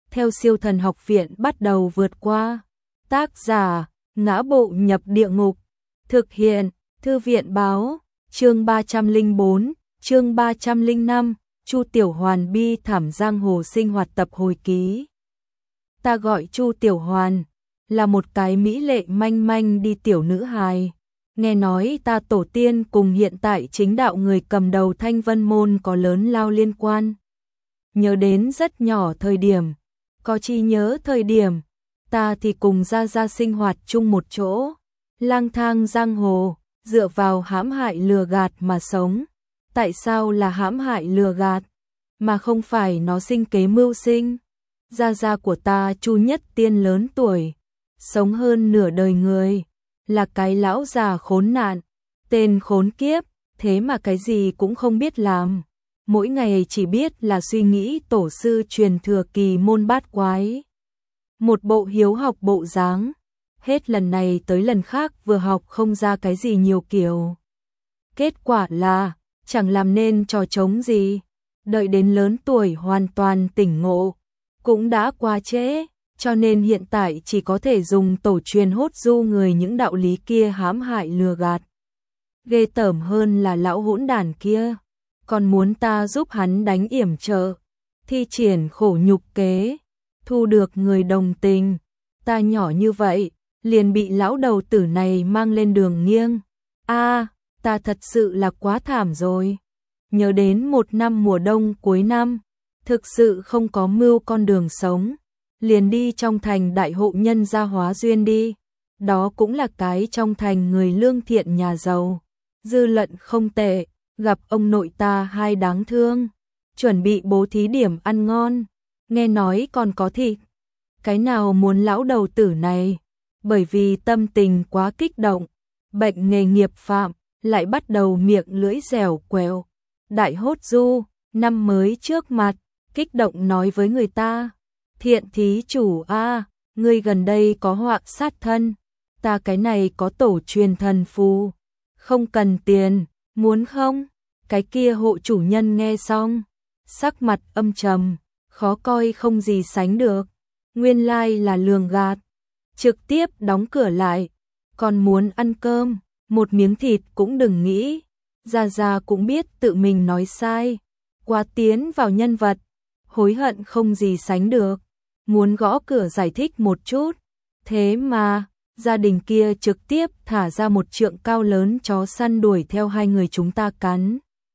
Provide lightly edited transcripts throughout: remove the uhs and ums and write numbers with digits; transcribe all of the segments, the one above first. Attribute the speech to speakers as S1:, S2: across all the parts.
S1: theo Siêu Thần Học Viện bắt đầu vượt qua. Tác giả: Ngã Bộ Nhập Địa Ngục. Thực hiện: Thư viện báo. Chương 304, chương 305, Chu Tiểu Hoàn bi thảm giang hồ sinh hoạt tập hồi ký. Ta gọi Chu Tiểu Hoàn, là một cái mỹ lệ manh manh đi tiểu nữ hài. Nghe nói ta tổ tiên cùng hiện tại chính đạo người cầm đầu Thanh Vân Môn có lớn lao liên quan. Nhớ đến rất nhỏ thời điểm, có chi nhớ thời điểm, ta thì cùng Gia Gia sinh hoạt chung một chỗ, lang thang giang hồ, dựa vào hãm hại lừa gạt mà sống. Tại sao là hãm hại lừa gạt, mà không phải nó sinh kế mưu sinh? Gia Gia của ta Chu Nhất Tiên lớn tuổi, sống hơn nửa đời người, là cái lão già khốn nạn, tên khốn kiếp, thế mà cái gì cũng không biết làm. Mỗi ngày chỉ biết là suy nghĩ tổ sư truyền thừa kỳ môn bát quái. Một bộ hiếu học bộ dáng, hết lần này tới lần khác vừa học không ra cái gì nhiều kiểu. Kết quả là, chẳng làm nên trò trống gì, đợi đến lớn tuổi hoàn toàn tỉnh ngộ, cũng đã quá trễ, cho nên hiện tại chỉ có thể dùng tổ truyền hốt du người những đạo lý kia hãm hại lừa gạt. Ghê tởm hơn là lão hỗn đản kia, còn muốn ta giúp hắn đánh yểm trợ, thi triển khổ nhục kế, thu được người đồng tình. Ta nhỏ như vậy, liền bị lão đầu tử này mang lên đường nghiêng. Ta thật sự là quá thảm rồi. Nhớ đến một năm mùa đông cuối năm, thực sự không có mưu con đường sống, liền đi trong thành đại hộ nhân gia hóa duyên đi. Đó cũng là cái trong thành người lương thiện nhà giàu, dư luận không tệ, gặp ông nội ta hai đáng thương, chuẩn bị bố thí điểm ăn ngon, nghe nói còn có thịt. Cái nào muốn lão đầu tử này, bởi vì tâm tình quá kích động, bệnh nghề nghiệp phạm, lại bắt đầu miệng lưỡi dẻo quẹo. Đại hốt du, năm mới trước mặt, kích động nói với người ta: thiện thí chủ ngươi gần đây có họa sát thân, ta cái này có tổ truyền thần phù, không cần tiền, muốn không? Cái kia hộ chủ nhân nghe xong, sắc mặt âm trầm, khó coi không gì sánh được, nguyên lai là lường gạt, trực tiếp đóng cửa lại. Còn muốn ăn cơm, một miếng thịt cũng đừng nghĩ. Gia Gia cũng biết tự mình nói sai, quá tiến vào nhân vật, hối hận không gì sánh được, muốn gõ cửa giải thích một chút. Thế mà, gia đình kia trực tiếp thả ra một trượng cao lớn chó săn đuổi theo hai người chúng ta cắn.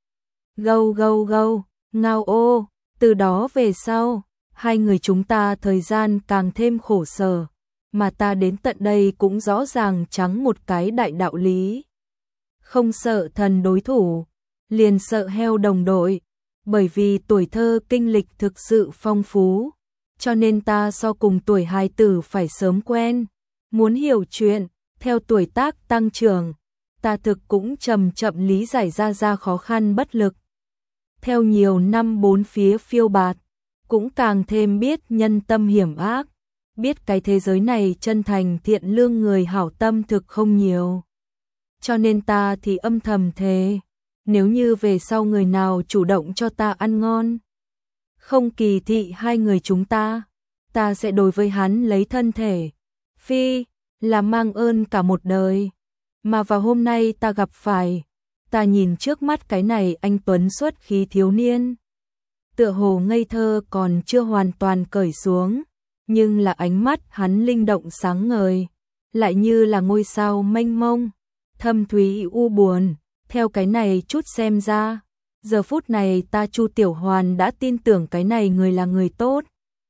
S1: Gâu gâu gâu, ngao ô, từ đó về sau, hai người chúng ta thời gian càng thêm khổ sở, mà ta đến tận đây cũng rõ ràng trắng một cái đại đạo lý. Không sợ thần đối thủ, liền sợ heo đồng đội, bởi vì tuổi thơ kinh lịch thực sự phong phú, cho nên ta so cùng tuổi hài tử phải sớm quen, muốn hiểu chuyện, theo tuổi tác tăng trưởng, ta thực cũng chậm chậm lý giải ra khó khăn bất lực. Theo nhiều năm bốn phía phiêu bạt, cũng càng thêm biết nhân tâm hiểm ác, biết cái thế giới này chân thành thiện lương người hảo tâm thực không nhiều. Cho nên ta thì âm thầm thề, nếu như về sau người nào chủ động cho ta ăn ngon, không kỳ thị hai người chúng ta sẽ đối với hắn lấy thân thể, phi, là mang ơn cả một đời. Mà vào hôm nay ta gặp phải, ta nhìn trước mắt cái này anh tuấn xuất khí thiếu niên, tựa hồ ngây thơ còn chưa hoàn toàn cởi xuống, nhưng là ánh mắt hắn linh động sáng ngời, lại như là ngôi sao mênh mông, thâm thúy u buồn. Theo cái này chút xem ra, giờ phút này ta Chu Tiểu Hoàn đã tin tưởng cái này người là người tốt.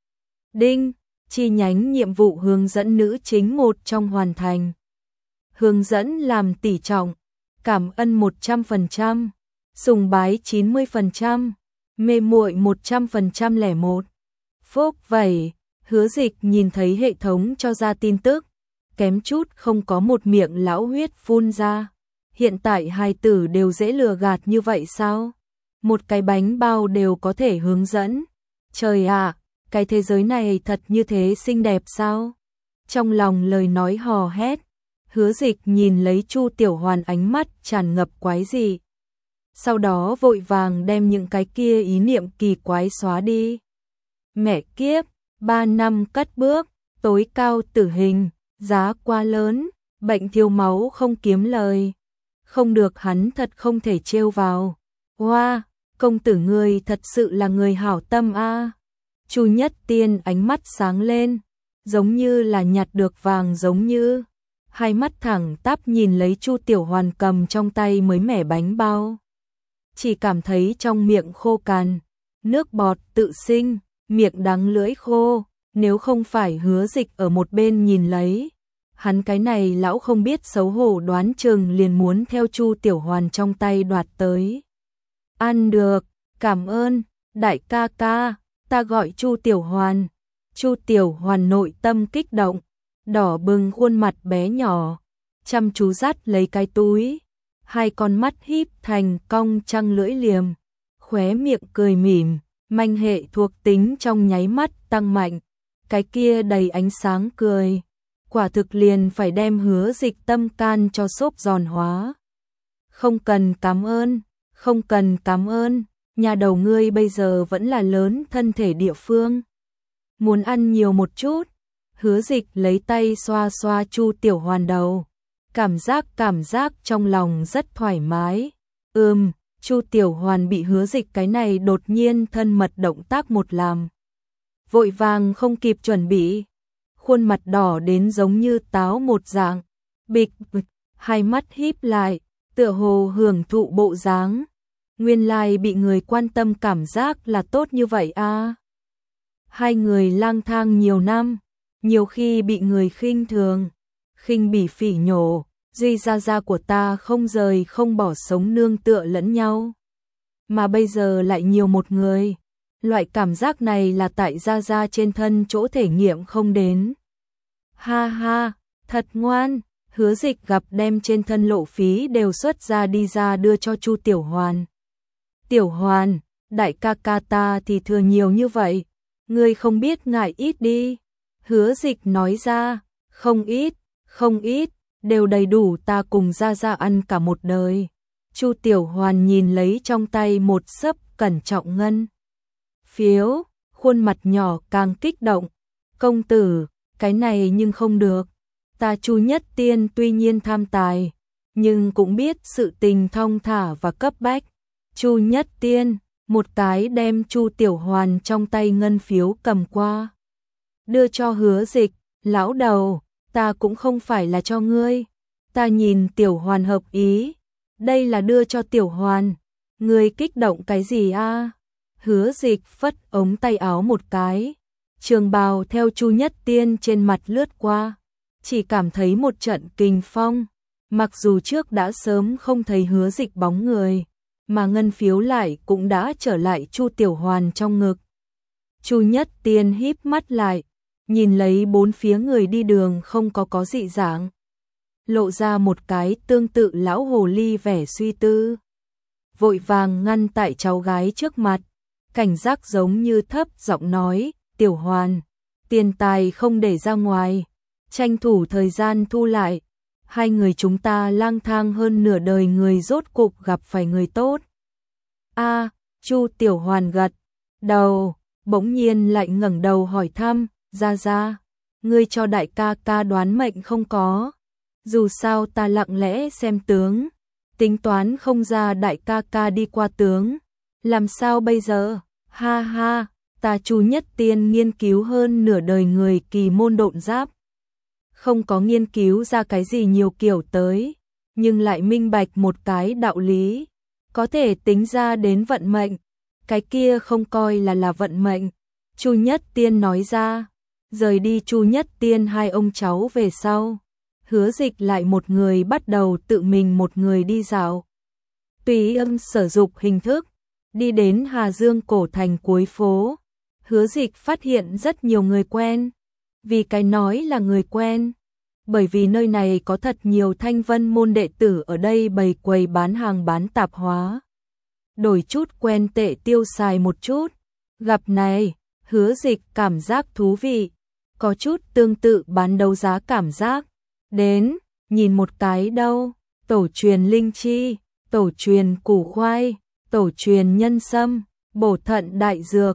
S1: Đinh, chi nhánh nhiệm vụ hướng dẫn nữ chính một trong hoàn thành. Hướng dẫn làm tỷ trọng, cảm ơn 100%, sùng bái 90%, mê muội 100% 01. Phúc vậy, Hứa Dịch nhìn thấy hệ thống cho ra tin tức, kém chút không có một miệng lão huyết phun ra. Hiện tại hài tử đều dễ lừa gạt như vậy sao? Một cái bánh bao đều có thể hướng dẫn. Trời ạ, cái thế giới này thật như thế xinh đẹp sao? Trong lòng lời nói hò hét, Hứa Dịch nhìn lấy Chu Tiểu Hoàn ánh mắt tràn ngập quái dị. Sau đó vội vàng đem những cái kia ý niệm kỳ quái xóa đi. Mẹ kiếp, 3 năm cất bước, tối cao tử hình, giá quá lớn, bệnh thiếu máu không kiếm lời. Không được, hắn thật không thể trêu vào. Hoa, công tử ngươi thật sự là người hảo tâm a. Chu Nhất Tiên ánh mắt sáng lên, giống như là nhặt được vàng giống như. Hai mắt thẳng tắp nhìn lấy Chu Tiểu Hoàn cầm trong tay mới mẻ bánh bao. Chỉ cảm thấy trong miệng khô cằn, nước bọt tự sinh, miệng đắng lưỡi khô, nếu không phải Hứa Dịch ở một bên nhìn lấy. Hắn cái này lão không biết xấu hổ đoán chừng liền muốn theo Chu Tiểu Hoàn trong tay đoạt tới. Ăn được, cảm ơn, đại ca ca, ta gọi Chu Tiểu Hoàn. Chu Tiểu Hoàn nội tâm kích động, đỏ bừng khuôn mặt bé nhỏ, chăm chú dắt lấy cái túi, hai con mắt híp thành cong trăng lưỡi liềm, khóe miệng cười mỉm, manh hệ thuộc tính trong nháy mắt tăng mạnh, cái kia đầy ánh sáng cười, quả thực liền phải đem Hứa Dịch tâm can cho xốp giòn hóa. Không cần cảm ơn, không cần cảm ơn, nhà đầu ngươi bây giờ vẫn là lớn thân thể địa phương. Muốn ăn nhiều một chút. Hứa Dịch lấy tay xoa xoa Chu Tiểu Hoàn đầu, cảm giác trong lòng rất thoải mái. Chu Tiểu Hoàn bị Hứa Dịch cái này đột nhiên thân mật động tác một làm, vội vàng không kịp chuẩn bị, khuôn mặt đỏ đến giống như táo một dạng, bịch, hai mắt híp lại, tựa hồ hưởng thụ bộ dáng. Nguyên lai bị người quan tâm cảm giác là tốt như vậy a. Hai người lang thang nhiều năm, nhiều khi bị người khinh thường, khinh bỉ phỉ nhổ, duy gia của ta không rời không bỏ sống nương tựa lẫn nhau. Mà bây giờ lại nhiều một người, loại cảm giác này là tại gia trên thân chỗ thể nghiệm không đến. Ha ha, thật ngoan, Hứa Dịch gặp đem trên thân lộ phí đều xuất ra đi ra đưa cho Chu Tiểu Hoàn. Tiểu Hoàn, đại ca ca ta thì thừa nhiều như vậy, ngươi không biết ngại ít đi. Hứa Dịch nói ra, không ít, đều đầy đủ ta cùng gia ăn cả một đời. Chu Tiểu Hoàn nhìn lấy trong tay một xấp cẩn trọng ngân phiếu, khuôn mặt nhỏ càng kích động. Công tử, cái này nhưng không được. Ta Chu Nhất Tiên tuy nhiên tham tài, nhưng cũng biết sự tình thong thả và cấp bách. Chu Nhất Tiên, một cái đem Chu Tiểu Hoàn trong tay ngân phiếu cầm qua, đưa cho Hứa Dịch, lão đầu, ta cũng không phải là cho ngươi, ta nhìn Tiểu Hoàn hợp ý, đây là đưa cho Tiểu Hoàn, ngươi kích động cái gì a? Hứa Dịch phất ống tay áo một cái, trường bào theo Chu Nhất Tiên trên mặt lướt qua, chỉ cảm thấy một trận kình phong, mặc dù trước đã sớm không thấy Hứa Dịch bóng người, mà ngân phiếu lại cũng đã trở lại Chu Tiểu Hoàn trong ngực. Chu Nhất Tiên híp mắt lại, nhìn lấy bốn phía người đi đường không có dị dạng, lộ ra một cái tương tự lão hồ ly vẻ suy tư. Vội vàng ngăn tại cháu gái trước mặt, cảnh giác giống như thấp giọng nói, Tiểu Hoàn, tiền tài không để ra ngoài, tranh thủ thời gian thu lại. Hai người chúng ta lang thang hơn nửa đời người rốt cục gặp phải người tốt. Chu Tiểu Hoàn gật đầu, bỗng nhiên lại ngẩng đầu hỏi thăm, gia, ngươi cho đại ca ca đoán mệnh không có? Dù sao ta lặng lẽ xem tướng, tính toán không ra đại ca ca đi qua tướng, làm sao bây giờ? Ha ha, ta Chu Nhất Tiên nghiên cứu hơn nửa đời người kỳ môn độn giáp, không có nghiên cứu ra cái gì nhiều kiểu tới, nhưng lại minh bạch một cái đạo lý, có thể tính ra đến vận mệnh, cái kia không coi là vận mệnh. Chu Nhất Tiên nói ra, rời đi Chu Nhất Tiên hai ông cháu về sau, Hứa Dịch lại một người bắt đầu tự mình một người đi dạo. Tùy âm sở dục hình thức, đi đến Hà Dương cổ thành cuối phố, Hứa Dịch phát hiện rất nhiều người quen. Vì cái nói là người quen, bởi vì nơi này có thật nhiều Thanh Vân môn đệ tử ở đây bày quầy bán hàng bán tạp hóa. Đổi chút quen tệ tiêu xài một chút. Gặp này, Hứa Dịch cảm giác thú vị, có chút tương tự bán đấu giá cảm giác. Đến, nhìn một cái đâu, tổ truyền linh chi, tổ truyền củ khoai, tổ truyền nhân sâm, bổ thận đại dược,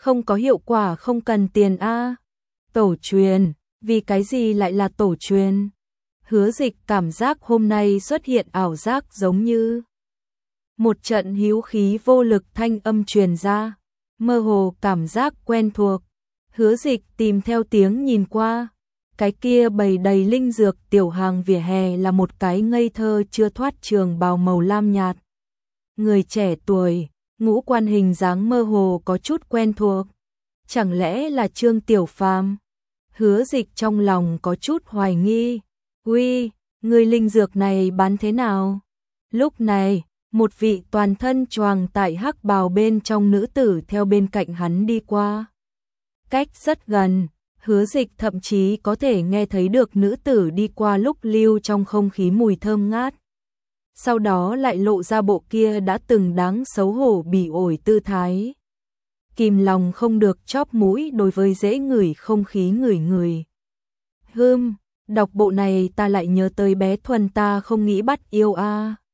S1: Không có hiệu quả không cần tiền a. Tổ truyền, vì cái gì lại là tổ truyền? Hứa Dịch cảm giác hôm nay xuất hiện ảo giác giống như một trận hữu khí vô lực thanh âm truyền ra, mơ hồ cảm giác quen thuộc. Hứa Dịch tìm theo tiếng nhìn qua, cái kia bày đầy linh dược tiểu hàng vỉa hè là một cái ngây thơ chưa thoát trường bào màu lam nhạt. Người trẻ tuổi, ngũ quan hình dáng mơ hồ có chút quen thuộc. Chẳng lẽ là Trương Tiểu Phàm? Hứa Dịch trong lòng có chút hoài nghi. Uy, người linh dược này bán thế nào? Lúc này, một vị toàn thân choàng tại hắc bào bên trong nữ tử theo bên cạnh hắn đi qua. Cách rất gần, Hứa Dịch thậm chí có thể nghe thấy được nữ tử đi qua lúc lưu trong không khí mùi thơm ngát. Sau đó lại lộ ra bộ kia đã từng đáng xấu hổ bỉ ổi tư thái. Kìm lòng không được chóp mũi đối với dễ ngửi không khí ngửi. Đọc bộ này ta lại nhớ tới bé Thuần ta không nghĩ bắt yêu a.